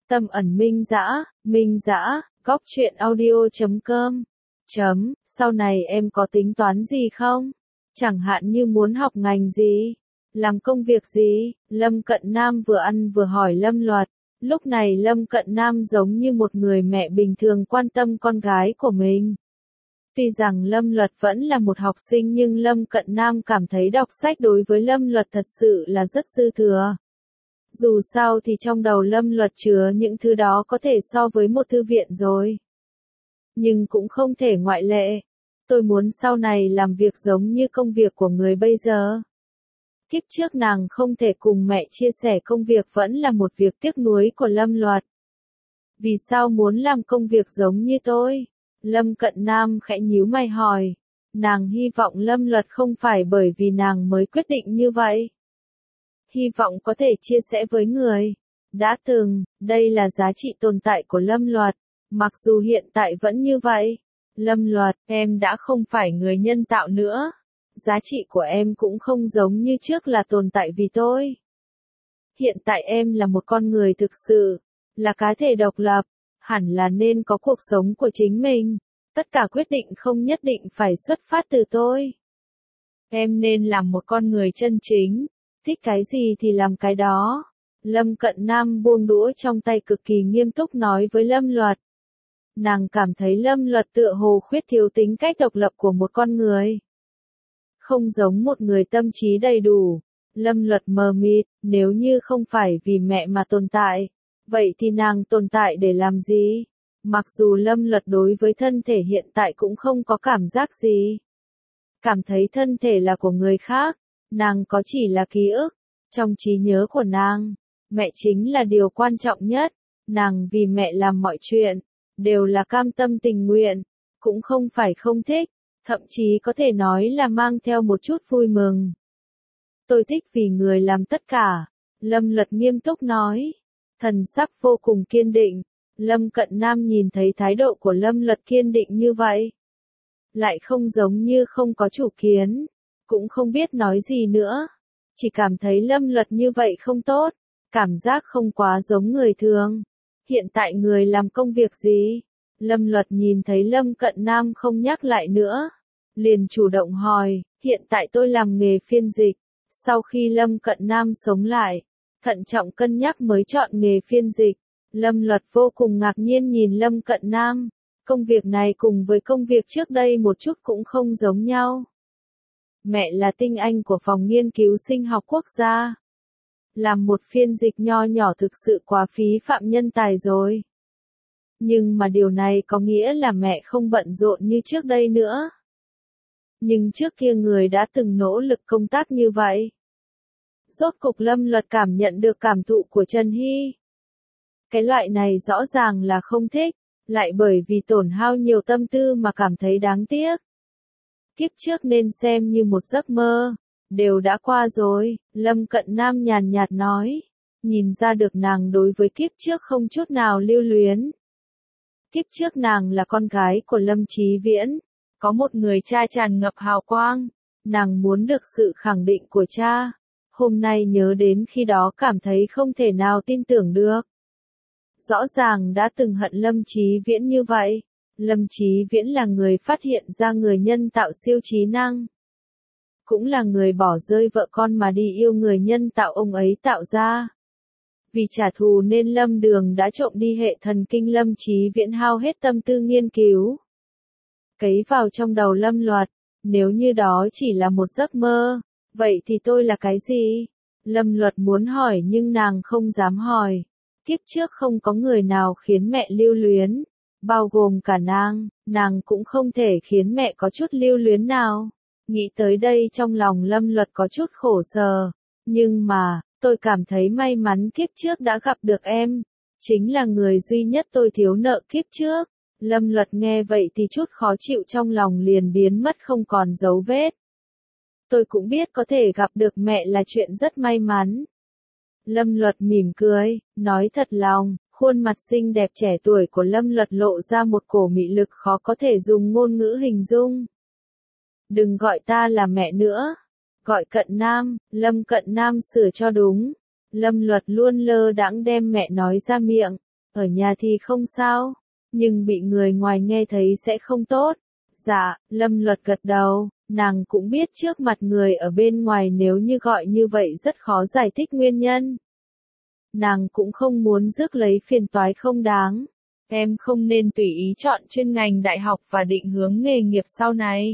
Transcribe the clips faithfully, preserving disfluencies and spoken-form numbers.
Tâm ẩn minh dã, minh dã, góc truyện audio chấm com. Chấm, sau này em có tính toán gì không? Chẳng hạn như muốn học ngành gì? Làm công việc gì? Lâm Cận Nam vừa ăn vừa hỏi Lâm Luật. Lúc này Lâm Cận Nam giống như một người mẹ bình thường quan tâm con gái của mình. Tuy rằng Lâm Luật vẫn là một học sinh nhưng Lâm Cận Nam cảm thấy đọc sách đối với Lâm Luật thật sự là rất dư thừa. Dù sao thì trong đầu Lâm Luật chứa những thứ đó có thể so với một thư viện rồi. Nhưng cũng không thể ngoại lệ. Tôi muốn sau này làm việc giống như công việc của người bây giờ. Kiếp trước nàng không thể cùng mẹ chia sẻ công việc vẫn là một việc tiếc nuối của Lâm Luật. Vì sao muốn làm công việc giống như tôi? Lâm Cận Nam khẽ nhíu mày hỏi. Nàng hy vọng Lâm Luật không phải bởi vì nàng mới quyết định như vậy. Hy vọng có thể chia sẻ với người. Đã từng, đây là giá trị tồn tại của Lâm Luật. Mặc dù hiện tại vẫn như vậy. Lâm Luật, em đã không phải người nhân tạo nữa. Giá trị của em cũng không giống như trước là tồn tại vì tôi. Hiện tại em là một con người thực sự, là cá thể độc lập, hẳn là nên có cuộc sống của chính mình. Tất cả quyết định không nhất định phải xuất phát từ tôi. Em nên làm một con người chân chính, thích cái gì thì làm cái đó. Lâm Cận Nam buông đũa trong tay cực kỳ nghiêm túc nói với Lâm Luật. Nàng cảm thấy Lâm Luật tựa hồ khuyết thiếu tính cách độc lập của một con người. Không giống một người tâm trí đầy đủ. Lâm Luật mờ mịt, nếu như không phải vì mẹ mà tồn tại, vậy thì nàng tồn tại để làm gì? Mặc dù Lâm Luật đối với thân thể hiện tại cũng không có cảm giác gì. Cảm thấy thân thể là của người khác, nàng có chỉ là ký ức. Trong trí nhớ của nàng, mẹ chính là điều quan trọng nhất. Nàng vì mẹ làm mọi chuyện, đều là cam tâm tình nguyện, cũng không phải không thích, thậm chí có thể nói là mang theo một chút vui mừng. Tôi thích vì người làm tất cả, Lâm Luật nghiêm túc nói, thần sắc vô cùng kiên định. Lâm Cận Nam nhìn thấy thái độ của Lâm Luật kiên định như vậy, lại không giống như không có chủ kiến, cũng không biết nói gì nữa, chỉ cảm thấy Lâm Luật như vậy không tốt, cảm giác không quá giống người thường. Hiện tại người làm công việc gì? Lâm Luật nhìn thấy Lâm Cận Nam không nhắc lại nữa, liền chủ động hỏi, hiện tại tôi làm nghề phiên dịch. Sau khi Lâm Cận Nam sống lại, thận trọng cân nhắc mới chọn nghề phiên dịch. Lâm Luật vô cùng ngạc nhiên nhìn Lâm Cận Nam, công việc này cùng với công việc trước đây một chút cũng không giống nhau. Mẹ là tinh anh của phòng nghiên cứu sinh học quốc gia. Làm một phiên dịch nho nhỏ thực sự quá phí phạm nhân tài rồi. Nhưng mà điều này có nghĩa là mẹ không bận rộn như trước đây nữa. Nhưng trước kia người đã từng nỗ lực công tác như vậy. Rốt cục Lâm Luật cảm nhận được cảm thụ của Trần Hy. Cái loại này rõ ràng là không thích, lại bởi vì tổn hao nhiều tâm tư mà cảm thấy đáng tiếc. Kiếp trước nên xem như một giấc mơ, đều đã qua rồi, Lâm Cận Nam nhàn nhạt nói, nhìn ra được nàng đối với kiếp trước không chút nào lưu luyến. Kiếp trước nàng là con gái của Lâm Chí Viễn, có một người cha tràn ngập hào quang, nàng muốn được sự khẳng định của cha. Hôm nay nhớ đến khi đó cảm thấy không thể nào tin tưởng được. Rõ ràng đã từng hận Lâm Chí Viễn như vậy. Lâm Chí Viễn là người phát hiện ra người nhân tạo siêu trí năng. Cũng là người bỏ rơi vợ con mà đi yêu người nhân tạo ông ấy tạo ra. Vì trả thù nên Lâm Đường đã trộm đi hệ thần kinh Lâm Chí Viễn hao hết tâm tư nghiên cứu. Cấy vào trong đầu Lâm Luật, nếu như đó chỉ là một giấc mơ, vậy thì tôi là cái gì? Lâm Luật muốn hỏi nhưng nàng không dám hỏi. Kiếp trước không có người nào khiến mẹ lưu luyến, bao gồm cả nàng, nàng cũng không thể khiến mẹ có chút lưu luyến nào. Nghĩ tới đây trong lòng Lâm Luật có chút khổ sở, nhưng mà, tôi cảm thấy may mắn kiếp trước đã gặp được em, chính là người duy nhất tôi thiếu nợ kiếp trước. Lâm Luật nghe vậy thì chút khó chịu trong lòng liền biến mất không còn dấu vết. Tôi cũng biết có thể gặp được mẹ là chuyện rất may mắn. Lâm Luật mỉm cười, nói thật lòng, khuôn mặt xinh đẹp trẻ tuổi của Lâm Luật lộ ra một cổ mị lực khó có thể dùng ngôn ngữ hình dung. Đừng gọi ta là mẹ nữa, gọi Cận Nam, Lâm Cận Nam sửa cho đúng. Lâm Luật luôn lơ đãng đem mẹ nói ra miệng, ở nhà thì không sao, nhưng bị người ngoài nghe thấy sẽ không tốt. Dạ, Lâm Luật gật đầu, nàng cũng biết trước mặt người ở bên ngoài nếu như gọi như vậy rất khó giải thích nguyên nhân. Nàng cũng không muốn rước lấy phiền toái không đáng. Em không nên tùy ý chọn chuyên ngành đại học và định hướng nghề nghiệp sau này.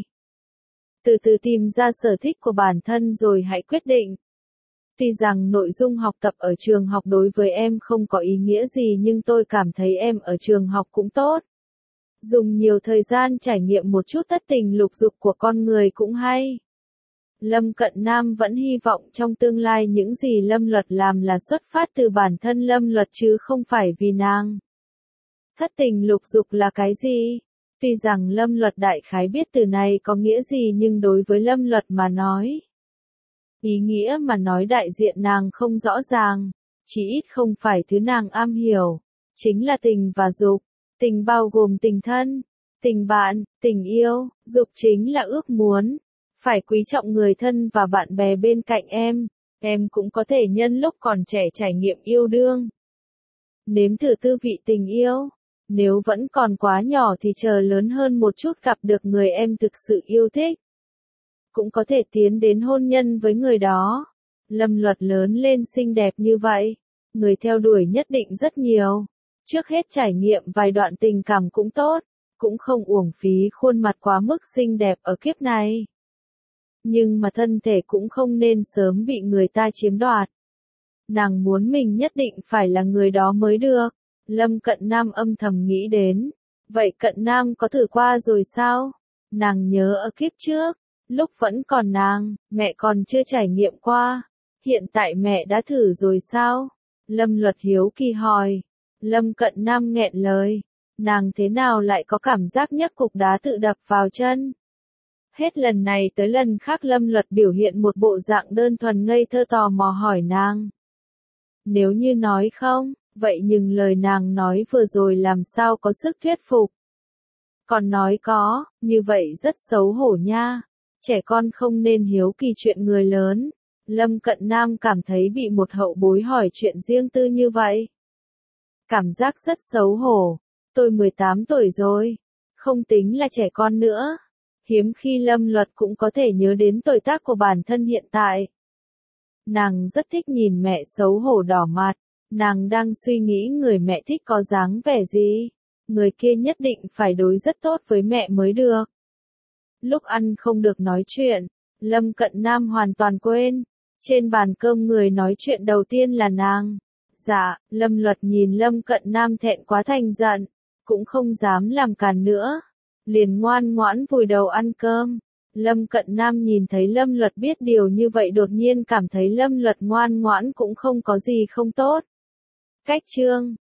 Từ từ tìm ra sở thích của bản thân rồi hãy quyết định. Tuy rằng nội dung học tập ở trường học đối với em không có ý nghĩa gì nhưng tôi cảm thấy em ở trường học cũng tốt. Dùng nhiều thời gian trải nghiệm một chút thất tình lục dục của con người cũng hay. Lâm Cận Nam vẫn hy vọng trong tương lai những gì Lâm Luật làm là xuất phát từ bản thân Lâm Luật chứ không phải vì nàng. Thất tình lục dục là cái gì? Tuy rằng Lâm Luật đại khái biết từ này có nghĩa gì nhưng đối với Lâm Luật mà nói. Ý nghĩa mà nói đại diện nàng không rõ ràng, chỉ ít không phải thứ nàng am hiểu. Chính là tình và dục. Tình bao gồm tình thân, tình bạn, tình yêu, dục chính là ước muốn. Phải quý trọng người thân và bạn bè bên cạnh em, em cũng có thể nhân lúc còn trẻ trải nghiệm yêu đương. Nếm thử tư vị tình yêu, nếu vẫn còn quá nhỏ thì chờ lớn hơn một chút gặp được người em thực sự yêu thích. Cũng có thể tiến đến hôn nhân với người đó. Lâm Luật lớn lên xinh đẹp như vậy, người theo đuổi nhất định rất nhiều. Trước hết trải nghiệm vài đoạn tình cảm cũng tốt, cũng không uổng phí khuôn mặt quá mức xinh đẹp ở kiếp này. Nhưng mà thân thể cũng không nên sớm bị người ta chiếm đoạt. Nàng muốn mình nhất định phải là người đó mới được. Lâm Cận Nam âm thầm nghĩ đến. Vậy Cận Nam có thử qua rồi sao? Nàng nhớ ở kiếp trước, lúc vẫn còn nàng, mẹ còn chưa trải nghiệm qua. Hiện tại mẹ đã thử rồi sao? Lâm Luật hiếu kỳ hỏi. Lâm Cận Nam nghẹn lời. Nàng thế nào lại có cảm giác nhấc cục đá tự đập vào chân? Hết lần này tới lần khác Lâm Luật biểu hiện một bộ dạng đơn thuần ngây thơ tò mò hỏi nàng. Nếu như nói không, vậy nhưng lời nàng nói vừa rồi làm sao có sức thuyết phục. Còn nói có, như vậy rất xấu hổ nha. Trẻ con không nên hiếu kỳ chuyện người lớn. Lâm Cận Nam cảm thấy bị một hậu bối hỏi chuyện riêng tư như vậy. Cảm giác rất xấu hổ. Tôi mười tám tuổi rồi. Không tính là trẻ con nữa. Hiếm khi Lâm Luật cũng có thể nhớ đến tuổi tác của bản thân hiện tại. Nàng rất thích nhìn mẹ xấu hổ đỏ mặt. Nàng đang suy nghĩ người mẹ thích có dáng vẻ gì. Người kia nhất định phải đối rất tốt với mẹ mới được. Lúc ăn không được nói chuyện, Lâm Cận Nam hoàn toàn quên. Trên bàn cơm người nói chuyện đầu tiên là nàng. Dạ, Lâm Luật nhìn Lâm Cận Nam thẹn quá thành giận, cũng không dám làm càn nữa. Liền ngoan ngoãn vùi đầu ăn cơm. Lâm Cận Nam nhìn thấy Lâm Luật biết điều như vậy đột nhiên cảm thấy Lâm Luật ngoan ngoãn cũng không có gì không tốt. Cách chương